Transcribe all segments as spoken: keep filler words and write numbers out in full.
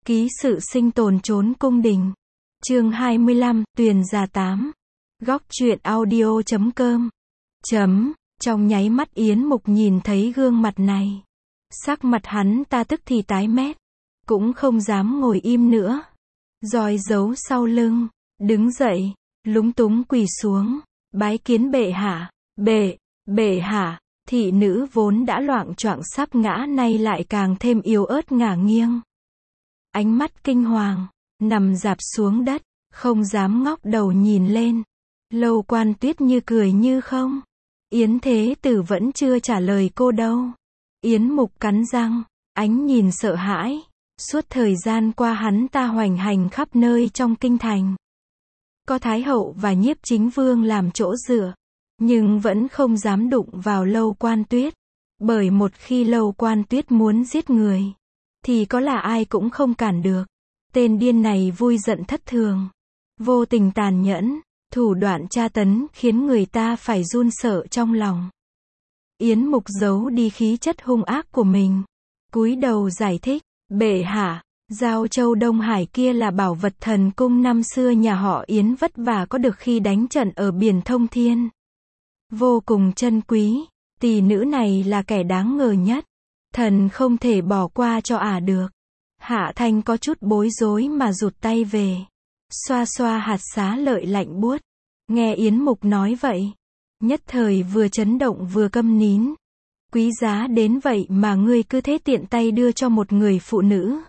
Ký sự sinh tồn trốn cung đình. Chương hai mươi lăm, Tuyền Già tám. Góc truyện audio chấm com. Chấm, trong nháy mắt Yến Mục nhìn thấy gương mặt này. Sắc mặt hắn ta tức thì tái mét. Cũng không dám ngồi im nữa. Roi giấu sau lưng, đứng dậy, lúng túng quỳ xuống, bái kiến bệ hạ. Bệ, bệ hạ, thị nữ vốn đã loạng choạng sắp ngã nay lại càng thêm yếu ớt ngả nghiêng. Ánh mắt kinh hoàng, nằm rạp xuống đất, không dám ngóc đầu nhìn lên. Lâu Quan Tuyết như cười như không. Yến Thế Tử vẫn chưa trả lời cô đâu. Yến Mục cắn răng, ánh nhìn sợ hãi. Suốt thời gian qua hắn ta hoành hành khắp nơi trong kinh thành. Có Thái Hậu và Nhiếp Chính Vương làm chỗ dựa, nhưng vẫn không dám đụng vào Lâu Quan Tuyết. Bởi một khi Lâu Quan Tuyết muốn giết người, thì có là ai cũng không cản được. Tên điên này vui giận thất thường, vô tình tàn nhẫn, thủ đoạn tra tấn khiến người ta phải run sợ trong lòng. Yến Mục giấu đi khí chất hung ác của mình, cúi đầu giải thích, bệ hạ, Giao Châu Đông Hải kia là bảo vật thần cung năm xưa nhà họ Yến vất vả có được khi đánh trận ở biển Thông Thiên. Vô cùng chân quý, tỷ nữ này là kẻ đáng ngờ nhất. Thần không thể bỏ qua cho ả được. Hạ Thanh có chút bối rối mà rụt tay về. Xoa xoa hạt xá lợi lạnh buốt. Nghe Yến Mục nói vậy, nhất thời vừa chấn động vừa câm nín. Quý giá đến vậy mà ngươi cứ thế tiện tay đưa cho một người phụ nữ.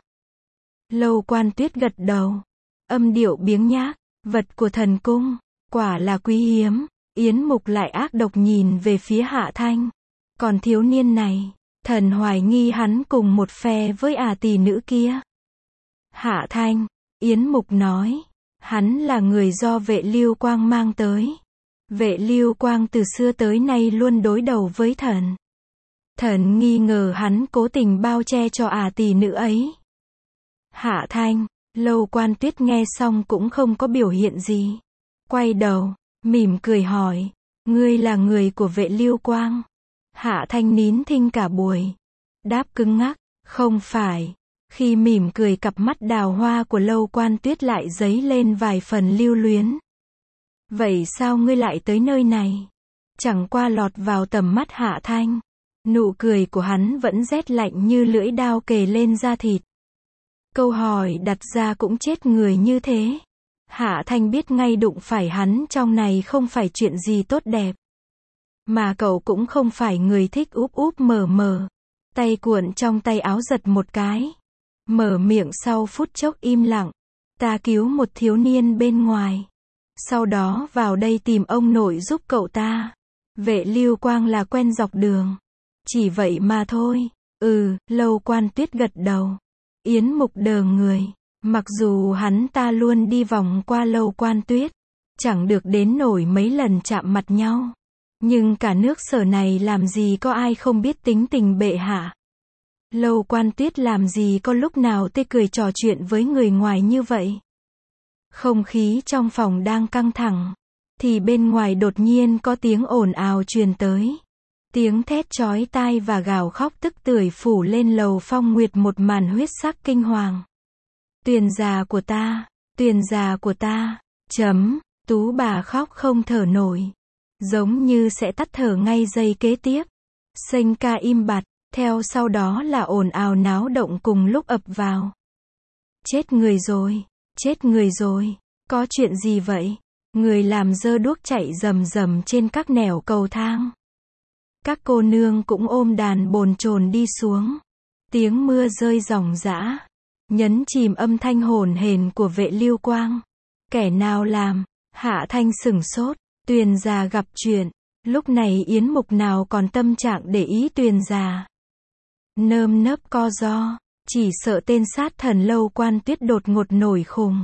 Lâu Quan Tuyết gật đầu, âm điệu biếng nhác, vật của thần cung, quả là quý hiếm. Yến Mục lại ác độc nhìn về phía Hạ Thanh. Còn thiếu niên này, thần hoài nghi hắn cùng một phe với ả tỷ nữ kia. Hạ Thanh, Yến Mục nói, hắn là người do Vệ Lưu Quang mang tới. Vệ Lưu Quang từ xưa tới nay luôn đối đầu với thần. Thần nghi ngờ hắn cố tình bao che cho ả tỷ nữ ấy. Hạ Thanh, Lâu Quan Tuyết nghe xong cũng không có biểu hiện gì. Quay đầu, mỉm cười hỏi, ngươi là người của Vệ Lưu Quang? Hạ Thanh nín thinh cả buổi. Đáp cứng ngắc, không phải. Khi mỉm cười cặp mắt đào hoa của Lâu Quan Tuyết lại dấy lên vài phần lưu luyến. Vậy sao ngươi lại tới nơi này? Chẳng qua lọt vào tầm mắt Hạ Thanh. Nụ cười của hắn vẫn rét lạnh như lưỡi dao kề lên da thịt. Câu hỏi đặt ra cũng chết người như thế. Hạ Thanh biết ngay đụng phải hắn trong này không phải chuyện gì tốt đẹp. Mà cậu cũng không phải người thích úp úp mở mở. Tay cuộn trong tay áo giật một cái. Mở miệng sau phút chốc im lặng. Ta cứu một thiếu niên bên ngoài. Sau đó vào đây tìm ông nội giúp cậu ta. Vệ Lưu Quang là quen dọc đường. Chỉ vậy mà thôi. Ừ, Lâu Quan Tuyết gật đầu. Yến Mục đờ người. Mặc dù hắn ta luôn đi vòng qua Lâu Quan Tuyết, chẳng được đến nổi mấy lần chạm mặt nhau. Nhưng cả nước Sở này làm gì có ai không biết tính tình bệ hạ. Lâu Quan Tuyết làm gì có lúc nào tê cười trò chuyện với người ngoài như vậy. Không khí trong phòng đang căng thẳng, thì bên ngoài đột nhiên có tiếng ồn ào truyền tới. Tiếng thét chói tai và gào khóc tức tưởi phủ lên lầu Phong Nguyệt một màn huyết sắc kinh hoàng. Tuyền già của ta, tuyền già của ta, chấm, tú bà khóc không thở nổi. Giống như sẽ tắt thở ngay giây kế tiếp. Sênh ca im bặt, theo sau đó là ồn ào náo động cùng lúc ập vào. Chết người rồi, chết người rồi, có chuyện gì vậy? Người làm dơ đuốc chạy rầm rầm trên các nẻo cầu thang. Các cô nương cũng ôm đàn bồn chồn đi xuống. Tiếng mưa rơi ròng rã, nhấn chìm âm thanh hồn hển của Vệ Lưu Quang. Kẻ nào làm? Hạ Thanh sửng sốt. Tuyền già gặp chuyện. Lúc này Yến Mục nào còn tâm trạng để ý Tuyền già. Nơm nớp co ro, chỉ sợ tên sát thần Lâu Quan Tuyết đột ngột nổi khùng.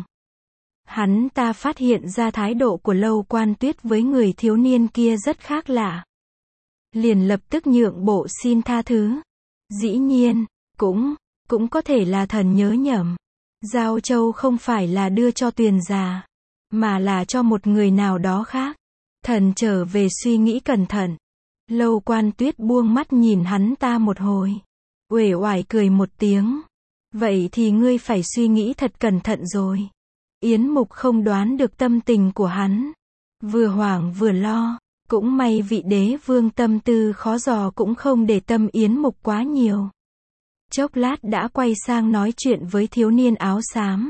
Hắn ta phát hiện ra thái độ của Lâu Quan Tuyết với người thiếu niên kia rất khác lạ. Liền lập tức nhượng bộ xin tha thứ. Dĩ nhiên, cũng, cũng có thể là thần nhớ nhầm. Giao Châu không phải là đưa cho Tuyền già, mà là cho một người nào đó khác. Thần trở về suy nghĩ cẩn thận. Lâu Quan Tuyết buông mắt nhìn hắn ta một hồi. Uể oải cười một tiếng. Vậy thì ngươi phải suy nghĩ thật cẩn thận rồi. Yến Mục không đoán được tâm tình của hắn. Vừa hoảng vừa lo. Cũng may vị đế vương tâm tư khó dò cũng không để tâm Yến Mục quá nhiều. Chốc lát đã quay sang nói chuyện với thiếu niên áo xám.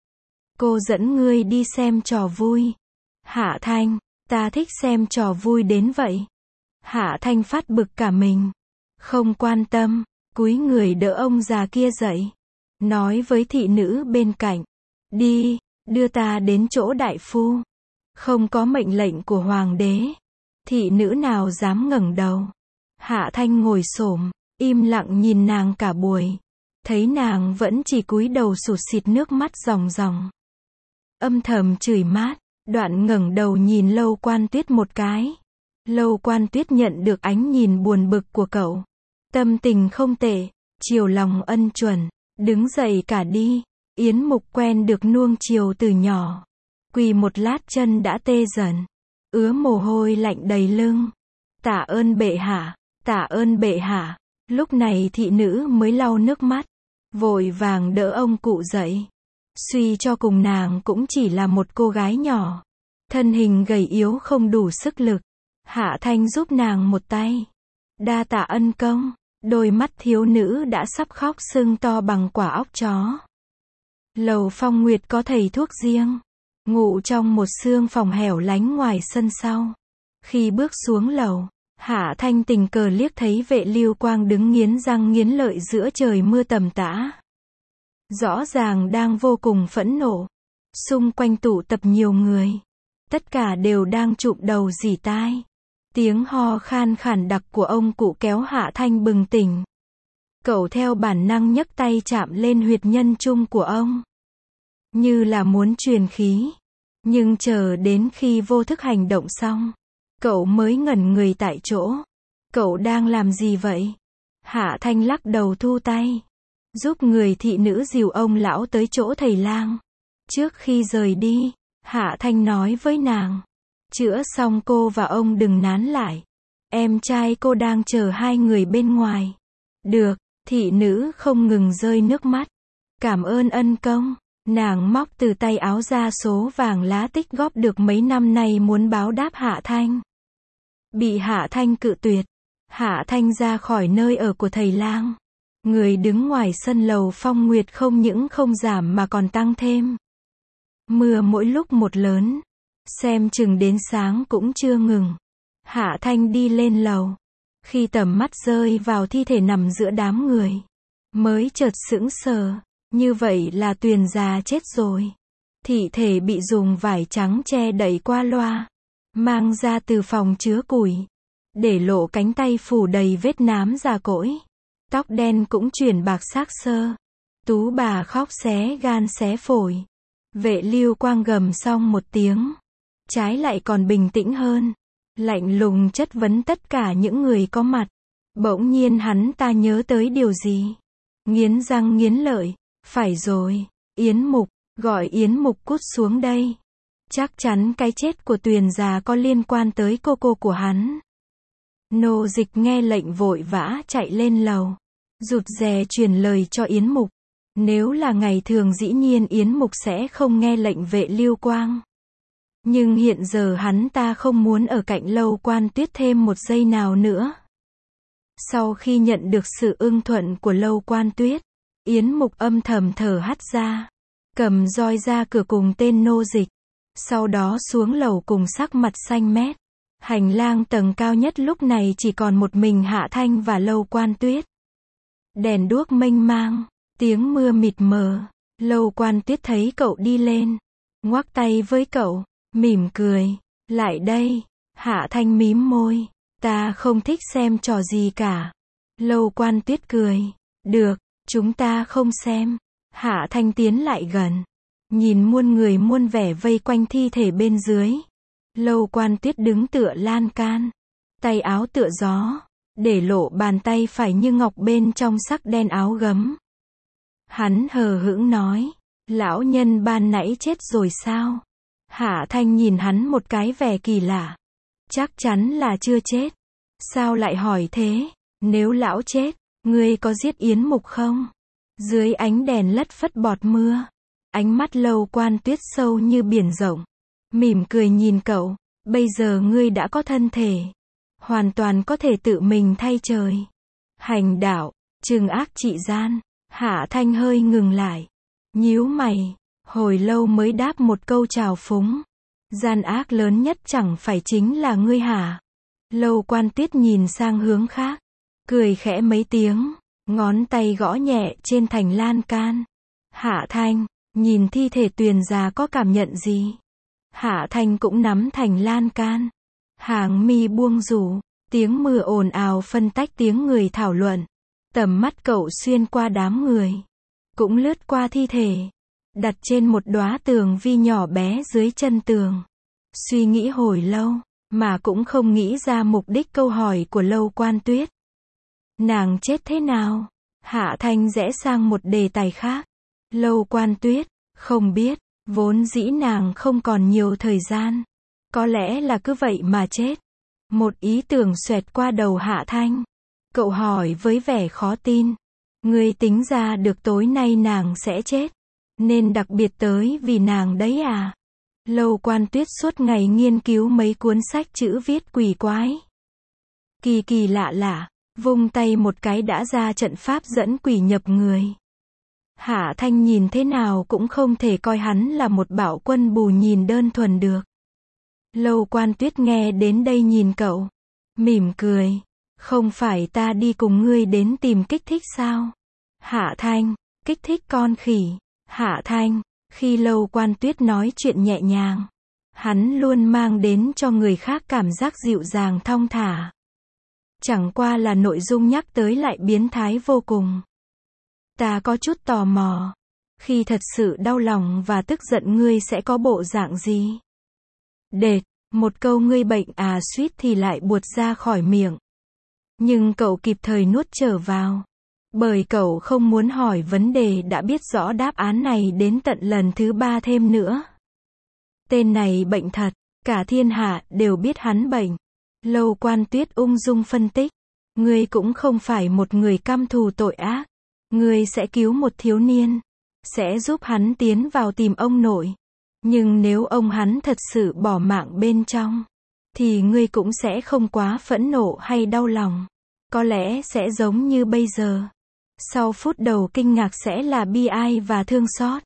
Cô dẫn ngươi đi xem trò vui. Hạ Thanh, ta thích xem trò vui đến vậy. Hạ Thanh phát bực cả mình. Không quan tâm, cúi người đỡ ông già kia dậy. Nói với thị nữ bên cạnh. Đi, đưa ta đến chỗ đại phu. Không có mệnh lệnh của hoàng đế. Thị nữ nào dám ngẩng đầu. Hạ Thanh ngồi xổm, im lặng nhìn nàng cả buổi. Thấy nàng vẫn chỉ cúi đầu sụt sịt nước mắt ròng ròng. Âm thầm chửi mát, đoạn ngẩng đầu nhìn Lâu Quan Tuyết một cái. Lâu Quan Tuyết nhận được ánh nhìn buồn bực của cậu. Tâm tình không tệ, chiều lòng ân chuẩn, đứng dậy cả đi. Yến Mục quen được nuông chiều từ nhỏ. Quỳ một lát chân đã tê dần. Ứa mồ hôi lạnh đầy lưng. Tạ ơn bệ hạ, tạ ơn bệ hạ. Lúc này thị nữ mới lau nước mắt. Vội vàng đỡ ông cụ dậy. Suy cho cùng nàng cũng chỉ là một cô gái nhỏ. Thân hình gầy yếu không đủ sức lực. Hạ Thanh giúp nàng một tay. Đa tạ ân công. Đôi mắt thiếu nữ đã sắp khóc sưng to bằng quả óc chó. Lầu Phong Nguyệt có thầy thuốc riêng. Ngủ trong một xương phòng hẻo lánh ngoài sân sau. Khi bước xuống lầu, Hạ Thanh tình cờ liếc thấy Vệ Lưu Quang đứng nghiến răng nghiến lợi giữa trời mưa tầm tã. Rõ ràng đang vô cùng phẫn nộ. Xung quanh tụ tập nhiều người. Tất cả đều đang chụp đầu rỉ tai. Tiếng ho khan khản đặc của ông cụ kéo Hạ Thanh bừng tỉnh. Cậu theo bản năng nhấc tay chạm lên huyệt nhân trung của ông. Như là muốn truyền khí. Nhưng chờ đến khi vô thức hành động xong, cậu mới ngẩn người tại chỗ. Cậu đang làm gì vậy? Hạ Thanh lắc đầu thu tay. Giúp người thị nữ dìu ông lão tới chỗ thầy lang. Trước khi rời đi, Hạ Thanh nói với nàng. Chữa xong cô và ông đừng nán lại. Em trai cô đang chờ hai người bên ngoài. Được, thị nữ không ngừng rơi nước mắt. Cảm ơn ân công. Nàng móc từ tay áo ra số vàng lá tích góp được mấy năm nay muốn báo đáp Hạ Thanh. Bị Hạ Thanh cự tuyệt. Hạ Thanh ra khỏi nơi ở của thầy lang. Người đứng ngoài sân Lầu Phong Nguyệt không những không giảm mà còn tăng thêm. Mưa mỗi lúc một lớn. Xem chừng đến sáng cũng chưa ngừng. Hạ Thanh đi lên lầu. Khi tầm mắt rơi vào thi thể nằm giữa đám người, mới chợt sững sờ. Như vậy là Tuyền già chết rồi. Thi thể bị dùng vải trắng che đậy qua loa. Mang ra từ phòng chứa củi. Để lộ cánh tay phủ đầy vết nám già cỗi. Tóc đen cũng chuyển bạc xác sơ. Tú bà khóc xé gan xé phổi. Vệ Lưu Quang gầm xong một tiếng. Trái lại còn bình tĩnh hơn. Lạnh lùng chất vấn tất cả những người có mặt. Bỗng nhiên hắn ta nhớ tới điều gì. Nghiến răng nghiến lợi. Phải rồi, Yến Mục, gọi Yến Mục cút xuống đây. Chắc chắn cái chết của Tuyền già có liên quan tới cô cô của hắn. Nô Dịch nghe lệnh vội vã chạy lên lầu. Rụt rè truyền lời cho Yến Mục. Nếu là ngày thường dĩ nhiên Yến Mục sẽ không nghe lệnh Vệ Lưu Quang. Nhưng hiện giờ hắn ta không muốn ở cạnh Lâu Quan Tuyết thêm một giây nào nữa. Sau khi nhận được sự ưng thuận của Lâu Quan Tuyết, Yến Mục âm thầm thở hắt ra. Cầm roi ra cửa cùng tên Nô Dịch. Sau đó xuống lầu cùng sắc mặt xanh mét. Hành lang tầng cao nhất lúc này chỉ còn một mình Hạ Thanh và Lâu Quan Tuyết. Đèn đuốc mênh mang. Tiếng mưa mịt mờ. Lâu Quan Tuyết thấy cậu đi lên. Ngoắc tay với cậu. Mỉm cười. Lại đây. Hạ Thanh mím môi. Ta không thích xem trò gì cả. Lâu Quan Tuyết cười. Được. Chúng ta không xem. Hạ Thanh tiến lại gần. Nhìn muôn người muôn vẻ vây quanh thi thể bên dưới. Lâu Quan Tuyết đứng tựa lan can. Tay áo tựa gió. Để lộ bàn tay phải như ngọc bên trong sắc đen áo gấm. Hắn hờ hững nói. Lão nhân ban nãy chết rồi sao? Hạ Thanh nhìn hắn một cái vẻ kỳ lạ. Chắc chắn là chưa chết. Sao lại hỏi thế? Nếu lão chết, ngươi có giết Yến Mục không? Dưới ánh đèn lất phất bọt mưa, ánh mắt Lâu Quan Tuyết sâu như biển rộng, mỉm cười nhìn cậu, bây giờ ngươi đã có thân thể, hoàn toàn có thể tự mình thay trời. Hành đạo, trừng ác trị gian. Hạ Thanh hơi ngừng lại, nhíu mày, hồi lâu mới đáp một câu trào phúng. Gian ác lớn nhất chẳng phải chính là ngươi hả? Lâu Quan Tuyết nhìn sang hướng khác, cười khẽ mấy tiếng, ngón tay gõ nhẹ trên thành lan can. Hạ Thanh, nhìn thi thể Tuyền già có cảm nhận gì? Hạ Thanh cũng nắm thành lan can. Hàng mi buông rủ, tiếng mưa ồn ào phân tách tiếng người thảo luận. Tầm mắt cậu xuyên qua đám người, cũng lướt qua thi thể, đặt trên một đóa tường vi nhỏ bé dưới chân tường. Suy nghĩ hồi lâu, mà cũng không nghĩ ra mục đích câu hỏi của Lâu Quan Tuyết. Nàng chết thế nào? Hạ Thanh rẽ sang một đề tài khác. Lâu Quan Tuyết, không biết, vốn dĩ nàng không còn nhiều thời gian. Có lẽ là cứ vậy mà chết. Một ý tưởng xoẹt qua đầu Hạ Thanh. Cậu hỏi với vẻ khó tin. Ngươi tính ra được tối nay nàng sẽ chết, nên đặc biệt tới vì nàng đấy à? Lâu Quan Tuyết suốt ngày nghiên cứu mấy cuốn sách chữ viết quỷ quái. Kỳ kỳ lạ lạ, vung tay một cái đã ra trận pháp dẫn quỷ nhập người. Hạ Thanh nhìn thế nào cũng không thể coi hắn là một bạo quân bù nhìn đơn thuần được. Lâu Quan Tuyết nghe đến đây nhìn cậu, mỉm cười. Không phải ta đi cùng ngươi đến tìm kích thích sao? Hạ Thanh, kích thích con khỉ. Hạ Thanh, khi Lâu Quan Tuyết nói chuyện nhẹ nhàng, hắn luôn mang đến cho người khác cảm giác dịu dàng thong thả. Chẳng qua là nội dung nhắc tới lại biến thái vô cùng. Ta có chút tò mò, khi thật sự đau lòng và tức giận ngươi sẽ có bộ dạng gì? Đệt, một câu ngươi bệnh à suýt thì lại buột ra khỏi miệng. Nhưng cậu kịp thời nuốt trở vào. Bởi cậu không muốn hỏi vấn đề đã biết rõ đáp án này đến tận lần thứ ba thêm nữa. Tên này bệnh thật, cả thiên hạ đều biết hắn bệnh. Lâu Quan Tuyết ung dung phân tích. Ngươi cũng không phải một người căm thù tội ác. Ngươi sẽ cứu một thiếu niên, sẽ giúp hắn tiến vào tìm ông nội. Nhưng nếu ông hắn thật sự bỏ mạng bên trong, thì ngươi cũng sẽ không quá phẫn nộ hay đau lòng. Có lẽ sẽ giống như bây giờ. Sau phút đầu kinh ngạc sẽ là bi ai và thương xót.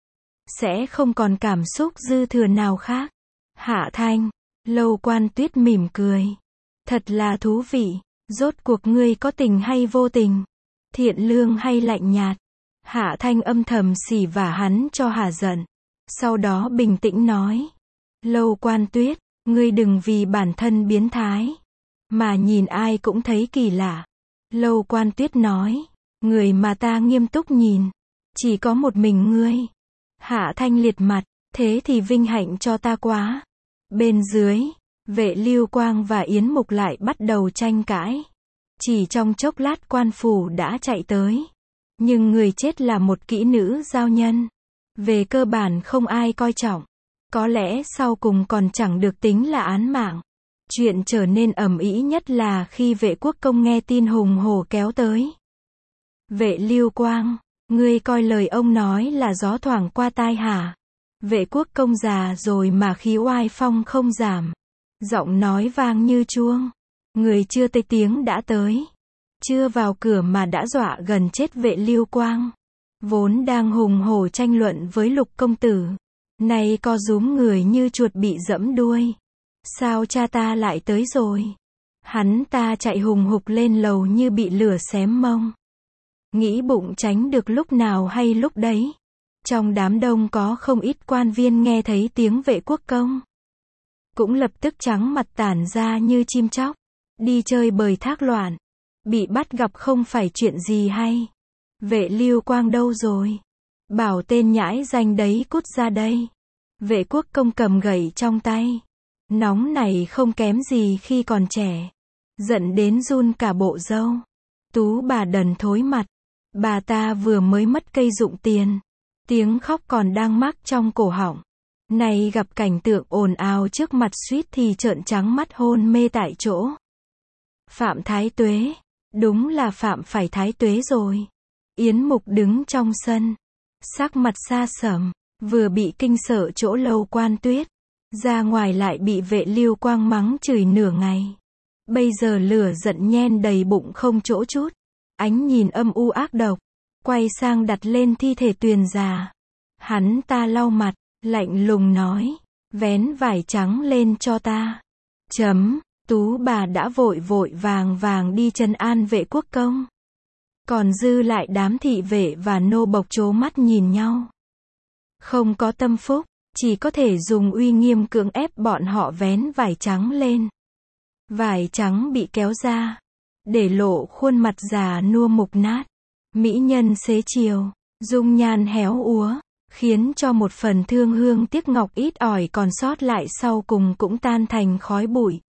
Sẽ không còn cảm xúc dư thừa nào khác. Hạ Thanh, Lâu Quan Tuyết mỉm cười. Thật là thú vị. Rốt cuộc ngươi có tình hay vô tình? Thiện lương hay lạnh nhạt? Hạ Thanh âm thầm xỉ vả hắn cho hả giận. Sau đó bình tĩnh nói. Lâu Quan Tuyết, ngươi đừng vì bản thân biến thái mà nhìn ai cũng thấy kỳ lạ. Lâu Quan Tuyết nói. Người mà ta nghiêm túc nhìn, chỉ có một mình ngươi. Hạ Thanh liệt mặt. Thế thì vinh hạnh cho ta quá. Bên dưới, Vệ Lưu Quang và Yến Mục lại bắt đầu tranh cãi. Chỉ trong chốc lát quan phủ đã chạy tới. Nhưng người chết là một kỹ nữ giao nhân. Về cơ bản không ai coi trọng. Có lẽ sau cùng còn chẳng được tính là án mạng. Chuyện trở nên ầm ĩ nhất là khi Vệ Quốc Công nghe tin hùng hổ kéo tới. Vệ Lưu Quang, ngươi coi lời ông nói là gió thoảng qua tai hả? Vệ Quốc Công già rồi mà khí oai phong không giảm. Giọng nói vang như chuông. Người chưa tới tiếng đã tới. Chưa vào cửa mà đã dọa gần chết Vệ Lưu Quang. Vốn đang hùng hổ tranh luận với Lục công tử. Nay co rúm người như chuột bị dẫm đuôi. Sao cha ta lại tới rồi? Hắn ta chạy hùng hục lên lầu như bị lửa xém mông. Nghĩ bụng tránh được lúc nào hay lúc đấy. Trong đám đông có không ít quan viên nghe thấy tiếng Vệ Quốc Công. Cũng lập tức trắng mặt tản ra như chim chóc. Đi chơi bời thác loạn. Bị bắt gặp không phải chuyện gì hay. Vệ Lưu Quang đâu rồi? Bảo tên nhãi danh đấy cút ra đây. Vệ Quốc Công cầm gậy trong tay. Nóng này không kém gì khi còn trẻ. Giận đến run cả bộ râu. Tú bà đần thối mặt. Bà ta vừa mới mất cây dụng tiền. Tiếng khóc còn đang mắc trong cổ họng. Này gặp cảnh tượng ồn ào trước mặt suýt thì trợn trắng mắt hôn mê tại chỗ. Phạm Thái Tuế. Đúng là phạm phải Thái Tuế rồi. Yến Mục đứng trong sân, sắc mặt xa sầm, vừa bị kinh sợ chỗ Lâu Quan Tuyết, ra ngoài lại bị Vệ Lưu Quang mắng chửi nửa ngày. Bây giờ lửa giận nhen đầy bụng không chỗ chút, ánh nhìn âm u ác độc, quay sang đặt lên thi thể Tuyền già. Hắn ta lau mặt, lạnh lùng nói, vén vải trắng lên cho ta. Chấm, Tú bà đã vội vội vàng vàng đi trấn an Vệ Quốc Công. Còn dư lại đám thị vệ và nô bộc trố mắt nhìn nhau. Không có tâm phúc, chỉ có thể dùng uy nghiêm cưỡng ép bọn họ vén vải trắng lên. Vải trắng bị kéo ra, để lộ khuôn mặt già nua mục nát. Mỹ nhân xế chiều, dung nhan héo úa, khiến cho một phần thương hương tiếc ngọc ít ỏi còn sót lại sau cùng cũng tan thành khói bụi.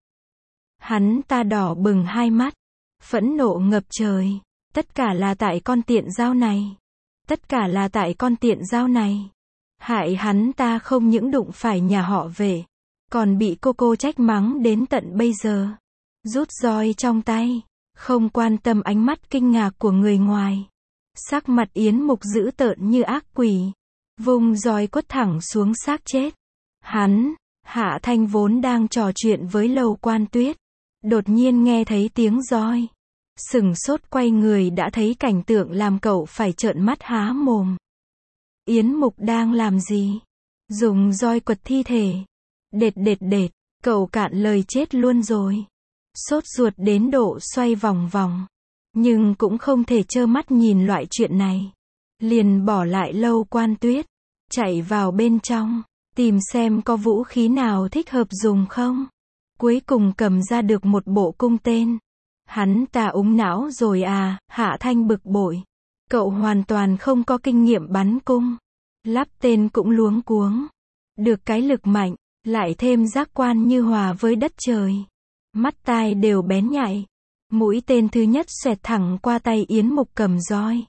Hắn ta đỏ bừng hai mắt, phẫn nộ ngập trời. Tất cả là tại con tiện dao này. Tất cả là tại con tiện dao này. Hại hắn ta không những đụng phải nhà họ Vệ, còn bị cô cô trách mắng đến tận bây giờ. Rút roi trong tay, không quan tâm ánh mắt kinh ngạc của người ngoài. Sắc mặt Yến Mục dữ tợn như ác quỷ, vung roi quất thẳng xuống xác chết. Hắn, Hạ Thanh vốn đang trò chuyện với Lâu Quan Tuyết, đột nhiên nghe thấy tiếng roi. Sừng sốt quay người đã thấy cảnh tượng làm cậu phải trợn mắt há mồm. Yến Mục đang làm gì? Dùng roi quật thi thể. Đệt đệt đệt, cậu cạn lời chết luôn rồi. Sốt ruột đến độ xoay vòng vòng. Nhưng cũng không thể trơ mắt nhìn loại chuyện này. Liền bỏ lại Lâu Quan Tuyết, chạy vào bên trong, tìm xem có vũ khí nào thích hợp dùng không. Cuối cùng cầm ra được một bộ cung tên. Hắn ta úng não rồi à, Hạ Thanh bực bội. Cậu hoàn toàn không có kinh nghiệm bắn cung. Lắp tên cũng luống cuống. Được cái lực mạnh, lại thêm giác quan như hòa với đất trời. Mắt tai đều bén nhạy. Mũi tên thứ nhất xoẹt thẳng qua tay Yến Mục cầm roi.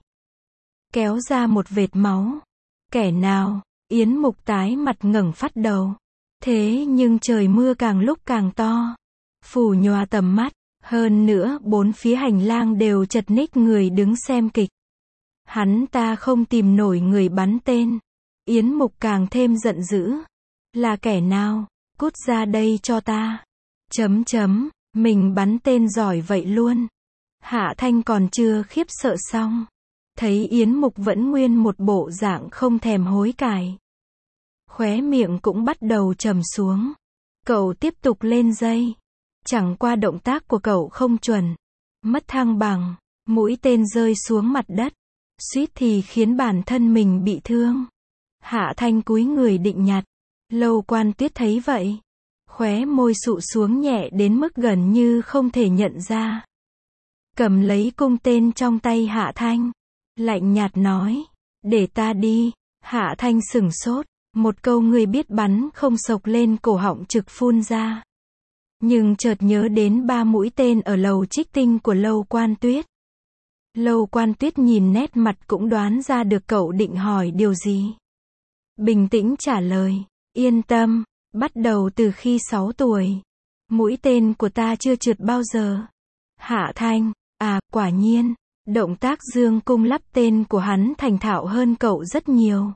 Kéo ra một vệt máu. Kẻ nào? Yến Mục tái mặt ngẩng phát đầu. Thế nhưng trời mưa càng lúc càng to. Phủ nhòa tầm mắt. Hơn nữa, bốn phía hành lang đều chật ních người đứng xem kịch. Hắn ta không tìm nổi người bắn tên. Yến Mục càng thêm giận dữ. Là kẻ nào? Cút ra đây cho ta. Chấm chấm, mình bắn tên giỏi vậy luôn. Hạ Thanh còn chưa khiếp sợ xong. Thấy Yến Mục vẫn nguyên một bộ dạng không thèm hối cải. Khóe miệng cũng bắt đầu trầm xuống. Cậu tiếp tục lên dây. Chẳng qua động tác của cậu không chuẩn. Mất thăng bằng, mũi tên rơi xuống mặt đất. Suýt thì khiến bản thân mình bị thương. Hạ Thanh cúi người định nhặt. Lâu Quan Tuyết thấy vậy. Khóe môi sụ xuống nhẹ đến mức gần như không thể nhận ra. Cầm lấy cung tên trong tay Hạ Thanh. Lạnh nhạt nói. Để ta đi. Hạ Thanh sửng sốt. Một câu người biết bắn không sộc lên cổ họng trực phun ra. Nhưng chợt nhớ đến ba mũi tên ở lầu trích tinh của Lâu Quan Tuyết. Lâu Quan Tuyết nhìn nét mặt cũng đoán ra được cậu định hỏi điều gì. Bình tĩnh trả lời, yên tâm, bắt đầu từ khi sáu tuổi. Mũi tên của ta chưa trượt bao giờ. Hạ Thanh, à, quả nhiên, động tác dương cung lắp tên của hắn thành thạo hơn cậu rất nhiều.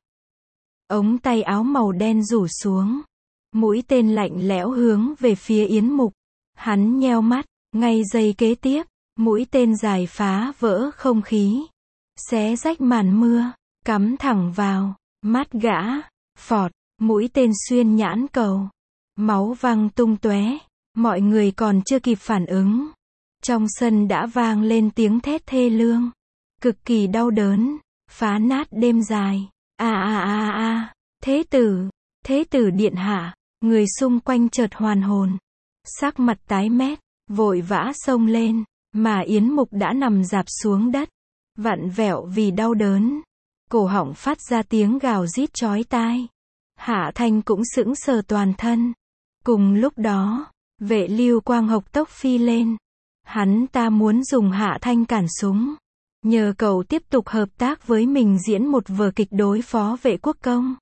Ống tay áo màu đen rủ xuống. Mũi tên lạnh lẽo hướng về phía Yến Mục. Hắn nheo mắt, ngay giây kế tiếp, mũi tên dài phá vỡ không khí. Xé rách màn mưa, cắm thẳng vào mắt gã. Phọt, mũi tên xuyên nhãn cầu. Máu văng tung tóe. Mọi người còn chưa kịp phản ứng. Trong sân đã vang lên tiếng thét thê lương. Cực kỳ đau đớn, phá nát đêm dài. A a a a, thế tử, thế tử điện hạ. Người xung quanh chợt hoàn hồn. Sắc mặt tái mét, vội vã xông lên, mà Yến Mục đã nằm rạp xuống đất, vặn vẹo vì đau đớn. Cổ họng phát ra tiếng gào rít chói tai. Hạ Thanh cũng sững sờ toàn thân. Cùng lúc đó, Vệ Lưu Quang hộc tốc phi lên. Hắn ta muốn dùng Hạ Thanh cản súng. Nhờ cậu tiếp tục hợp tác với mình diễn một vở kịch đối phó Vệ Quốc Công.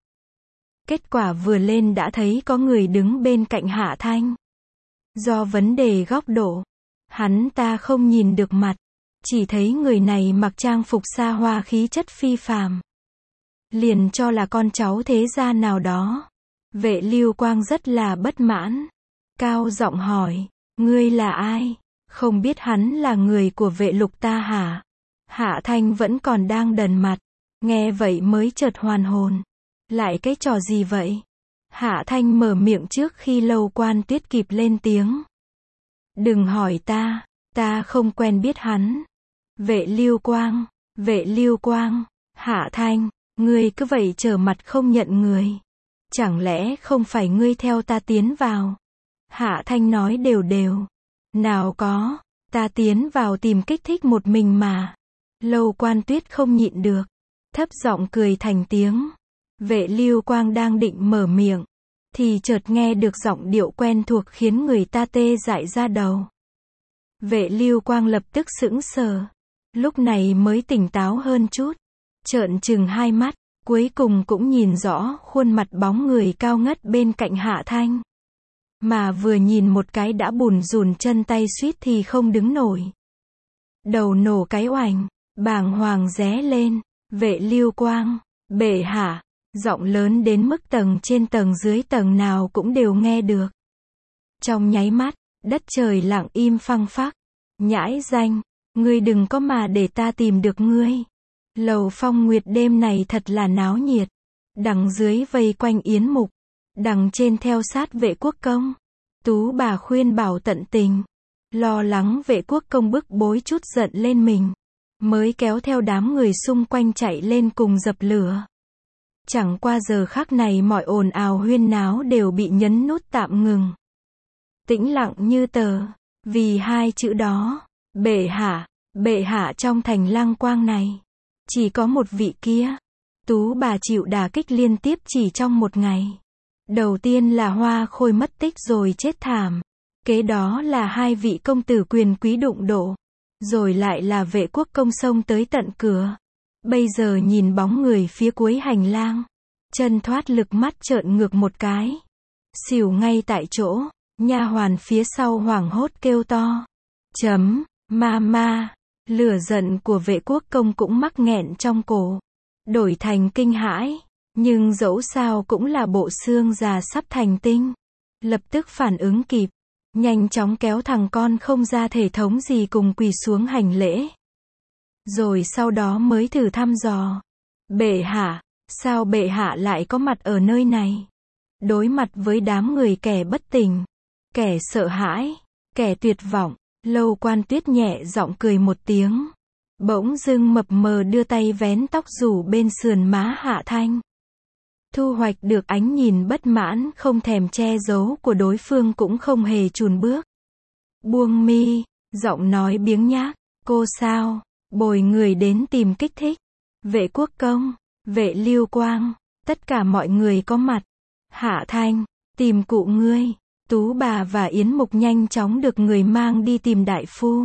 Kết quả vừa lên đã thấy có người đứng bên cạnh Hạ Thanh. Do vấn đề góc độ, hắn ta không nhìn được mặt. chỉ thấy người này mặc trang phục xa hoa khí chất phi phàm. Liền cho là con cháu thế gia nào đó. Vệ Lưu Quang rất là bất mãn. Cao giọng hỏi, ngươi là ai? Không biết hắn là người của Vệ Lục ta hả? Hạ Thanh vẫn còn đang đần mặt. Nghe vậy mới chợt hoàn hồn. Lại cái trò gì vậy? Hạ Thanh mở miệng trước khi Lâu Quan Tuyết kịp lên tiếng. Đừng hỏi ta, ta không quen biết hắn. Vệ Lưu Quang, Vệ Lưu Quang, Hạ Thanh, ngươi cứ vậy trở mặt không nhận người. Chẳng lẽ không phải ngươi theo ta tiến vào? Hạ Thanh nói đều đều. Nào có, ta tiến vào tìm kích thích một mình mà. Lâu Quan Tuyết không nhịn được. Thấp giọng cười thành tiếng. Vệ Lưu Quang đang định mở miệng. Thì chợt nghe được giọng điệu quen thuộc khiến người ta tê dại ra đầu. Vệ Lưu Quang lập tức sững sờ. Lúc này mới tỉnh táo hơn chút. Trợn trừng hai mắt. Cuối cùng cũng nhìn rõ khuôn mặt bóng người cao ngất bên cạnh Hạ Thanh. Mà vừa nhìn một cái đã bùn rùn chân tay suýt thì không đứng nổi. Đầu nổ cái oành. Bàng hoàng ré lên. Vệ Lưu Quang, bệ hạ. Giọng lớn đến mức tầng trên tầng dưới tầng nào cũng đều nghe được. Trong nháy mắt, đất trời lặng im phăng phắc. Nhãi danh, ngươi đừng có mà để ta tìm được ngươi. Lầu Phong Nguyệt đêm này thật là náo nhiệt. Đằng dưới vây quanh Yến Mục. Đằng trên theo sát Vệ Quốc Công. Tú bà khuyên bảo tận tình. Lo lắng Vệ Quốc Công bức bối chút giận lên mình. Mới kéo theo đám người xung quanh chạy lên cùng dập lửa. Chẳng qua giờ khắc này mọi ồn ào huyên náo đều bị nhấn nút tạm ngừng. Tĩnh lặng như tờ. Vì hai chữ đó. Bệ hạ, bệ hạ trong thành Lăng Quang này. Chỉ có một vị kia. Tú bà chịu đả kích liên tiếp chỉ trong một ngày. Đầu tiên là Hoa Khôi mất tích rồi chết thảm. Kế đó là hai vị công tử quyền quý đụng độ. Rồi lại là Vệ Quốc Công xông tới tận cửa. Bây giờ nhìn bóng người phía cuối hành lang. Chân thoát lực mắt trợn ngược một cái. Xỉu ngay tại chỗ. Nha hoàn phía sau hoảng hốt kêu to. Chấm, ma ma. Lửa giận của Vệ Quốc Công cũng mắc nghẹn trong cổ. Đổi thành kinh hãi. Nhưng dẫu sao cũng là bộ xương già sắp thành tinh. Lập tức phản ứng kịp. Nhanh chóng kéo thằng con không ra thể thống gì cùng quỳ xuống hành lễ. Rồi sau đó mới thử thăm dò. Bệ hạ, sao bệ hạ lại có mặt ở nơi này? Đối mặt với đám người kẻ bất tỉnh, kẻ sợ hãi, kẻ tuyệt vọng, Lâu Quan Tuyết nhẹ giọng cười một tiếng. Bỗng dưng mập mờ đưa tay vén tóc rủ bên sườn má Hạ Thanh. Thu hoạch được ánh nhìn bất mãn không thèm che giấu của đối phương cũng không hề chùn bước. Buông mi, giọng nói biếng nhác. Cô sao? Bồi người đến tìm kích thích. Vệ Quốc Công, Vệ Lưu Quang, tất cả mọi người có mặt. Hạ Thanh, tìm cụ ngươi. Tú bà và Yến Mục nhanh chóng được người mang đi tìm đại phu.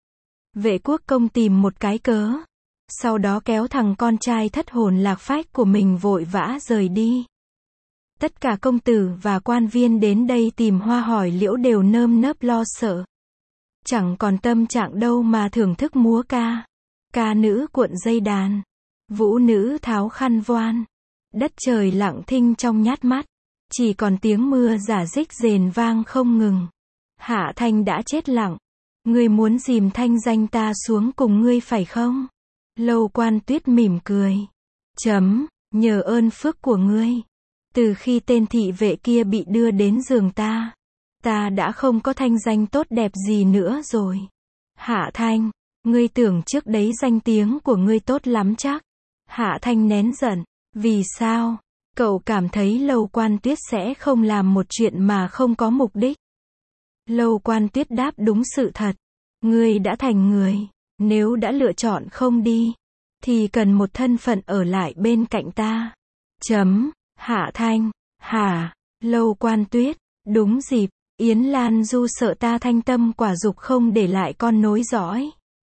Vệ Quốc Công tìm một cái cớ. Sau đó kéo thằng con trai thất hồn lạc phách của mình vội vã rời đi. Tất cả công tử và quan viên đến đây tìm Hoa Hỏi Liễu đều nơm nớp lo sợ. Chẳng còn tâm trạng đâu mà thưởng thức múa ca. Ca nữ cuộn dây đàn. Vũ nữ tháo khăn voan. Đất trời lặng thinh trong nhát mắt. Chỉ còn tiếng mưa rả rích rền vang không ngừng. Hạ Thanh đã chết lặng. Ngươi muốn dìm thanh danh ta xuống cùng ngươi phải không? Lâu Quan Tuyết mỉm cười. Chấm, nhờ ơn phước của ngươi. Từ khi tên thị vệ kia bị đưa đến giường ta, ta đã không có thanh danh tốt đẹp gì nữa rồi. Hạ Thanh, ngươi tưởng trước đấy danh tiếng của ngươi tốt lắm chắc. Hạ Thanh nén giận. Vì sao? Cậu cảm thấy Lâu Quan Tuyết sẽ không làm một chuyện mà không có mục đích. Lâu Quan Tuyết đáp đúng sự thật. Ngươi đã thành người. Nếu đã lựa chọn không đi, thì cần một thân phận ở lại bên cạnh ta. Chấm, Hạ Thanh, hả, Lâu Quan Tuyết, đúng dịp, Yến Lan Du sợ ta thanh tâm quả dục không để lại con nối dõi.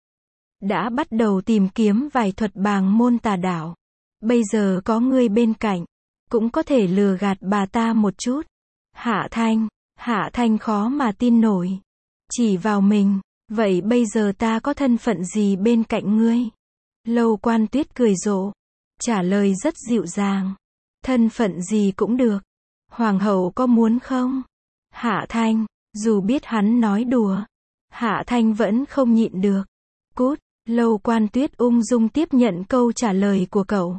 Đã bắt đầu tìm kiếm vài thuật bàng môn tà đạo. Bây giờ có ngươi bên cạnh, cũng có thể lừa gạt bà ta một chút. Hạ Thanh, Hạ Thanh khó mà tin nổi. Chỉ vào mình, Vậy bây giờ ta có thân phận gì bên cạnh ngươi? Lâu Quan Tuyết cười rộ, trả lời rất dịu dàng. Thân phận gì cũng được. Hoàng hậu có muốn không? Hạ Thanh, dù biết hắn nói đùa, Hạ Thanh vẫn không nhịn được. Cút, Lâu Quan Tuyết ung dung tiếp nhận câu trả lời của cậu.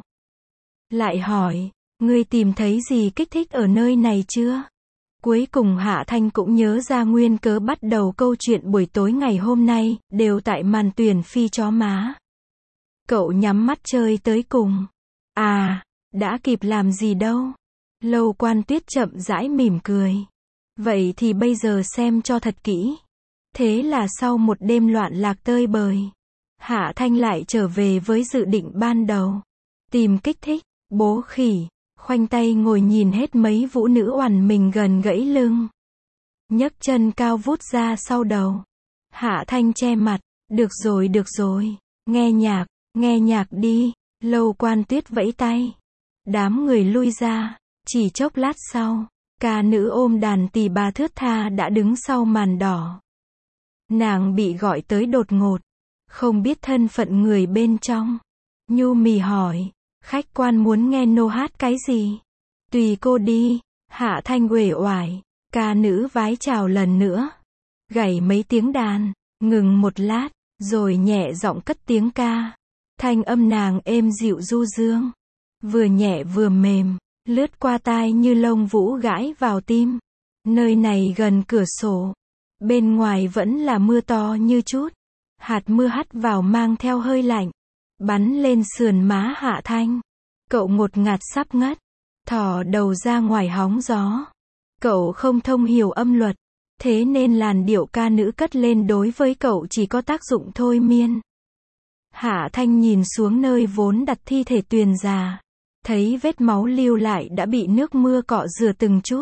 Lại hỏi, ngươi tìm thấy gì kích thích ở nơi này chưa? Cuối cùng Hạ Thanh cũng nhớ ra nguyên cớ bắt đầu câu chuyện buổi tối ngày hôm nay, đều tại màn tuyển phi chó má. Cậu nhắm mắt chơi tới cùng. À, đã kịp làm gì đâu. Lâu Quan Tuyết chậm rãi mỉm cười. Vậy thì bây giờ xem cho thật kỹ. Thế là sau một đêm loạn lạc tơi bời, Hạ Thanh lại trở về với dự định ban đầu. Tìm kích thích, bố khỉ, khoanh tay ngồi nhìn hết mấy vũ nữ oằn mình gần gãy lưng. Nhấc chân cao vút ra sau đầu. Hạ Thanh che mặt, được rồi được rồi, nghe nhạc, nghe nhạc đi. Lâu Quan Tuyết vẫy tay. Đám người lui ra, chỉ chốc lát sau, ca nữ ôm đàn tỳ bà thướt tha đã đứng sau màn đỏ. Nàng bị gọi tới đột ngột, không biết thân phận người bên trong. Nhu mì hỏi, khách quan muốn nghe nô hát cái gì? Tùy cô đi. Hạ Thanh uể oải, ca nữ vái chào lần nữa, gảy mấy tiếng đàn, ngừng một lát, rồi nhẹ giọng cất tiếng ca. Thanh âm nàng êm dịu du dương, vừa nhẹ vừa mềm, lướt qua tai như lông vũ gãi vào tim. Nơi này gần cửa sổ, bên ngoài vẫn là mưa to như chút. Hạt mưa hắt vào mang theo hơi lạnh, bắn lên sườn má Hạ Thanh. Cậu ngột ngạt sắp ngất, thò đầu ra ngoài hóng gió. Cậu không thông hiểu âm luật, thế nên làn điệu ca nữ cất lên đối với cậu chỉ có tác dụng thôi miên. Hạ Thanh nhìn xuống nơi vốn đặt thi thể Tuyền già, thấy vết máu lưu lại đã bị nước mưa cọ rửa từng chút,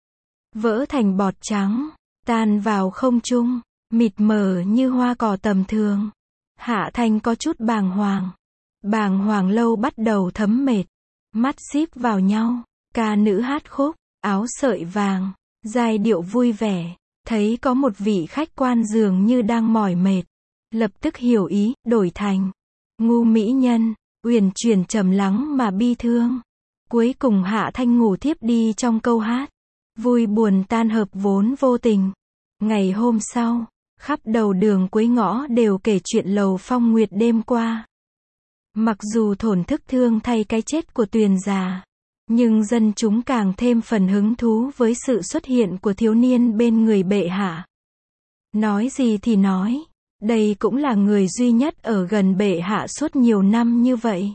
vỡ thành bọt trắng, tan vào không trung, mịt mờ như hoa cỏ tầm thường. Hạ Thanh có chút bàng hoàng. Bàng hoàng lâu bắt đầu thấm mệt, mắt díp vào nhau. Ca nữ hát khúc, áo sợi vàng, giai điệu vui vẻ. Thấy có một vị khách quan dường như đang mỏi mệt, lập tức hiểu ý, đổi thành ngu mỹ nhân, uyển chuyển trầm lắng mà bi thương. Cuối cùng Hạ Thanh ngủ thiếp đi trong câu hát. Vui buồn tan hợp vốn vô tình. Ngày hôm sau, khắp đầu đường cuối ngõ đều kể chuyện Lầu Phong Nguyệt đêm qua. Mặc dù thổn thức thương thay cái chết của Tuyền già, nhưng dân chúng càng thêm phần hứng thú với sự xuất hiện của thiếu niên bên người bệ hạ. Nói gì thì nói, đây cũng là người duy nhất ở gần bệ hạ suốt nhiều năm như vậy.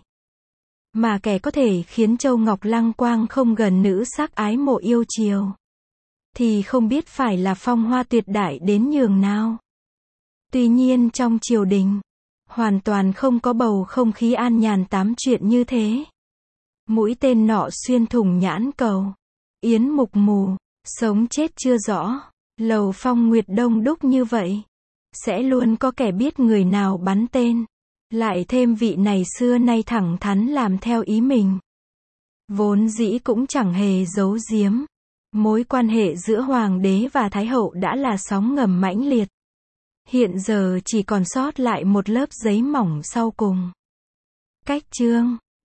Mà kẻ có thể khiến Châu Ngọc Lăng Quang không gần nữ sắc ái mộ yêu chiều, thì không biết phải là phong hoa tuyệt đại đến nhường nào. Tuy nhiên trong triều đình, hoàn toàn không có bầu không khí an nhàn tám chuyện như thế. Mũi tên nọ xuyên thủng nhãn cầu, yến mục mù, sống chết chưa rõ. Lầu Phong Nguyệt đông đúc như vậy, sẽ luôn có kẻ biết người nào bắn tên. Lại thêm vị này xưa nay thẳng thắn làm theo ý mình, vốn dĩ cũng chẳng hề giấu giếm. Mối quan hệ giữa hoàng đế và thái hậu đã là sóng ngầm mãnh liệt. Hiện giờ chỉ còn sót lại một lớp giấy mỏng sau cùng. Cách chương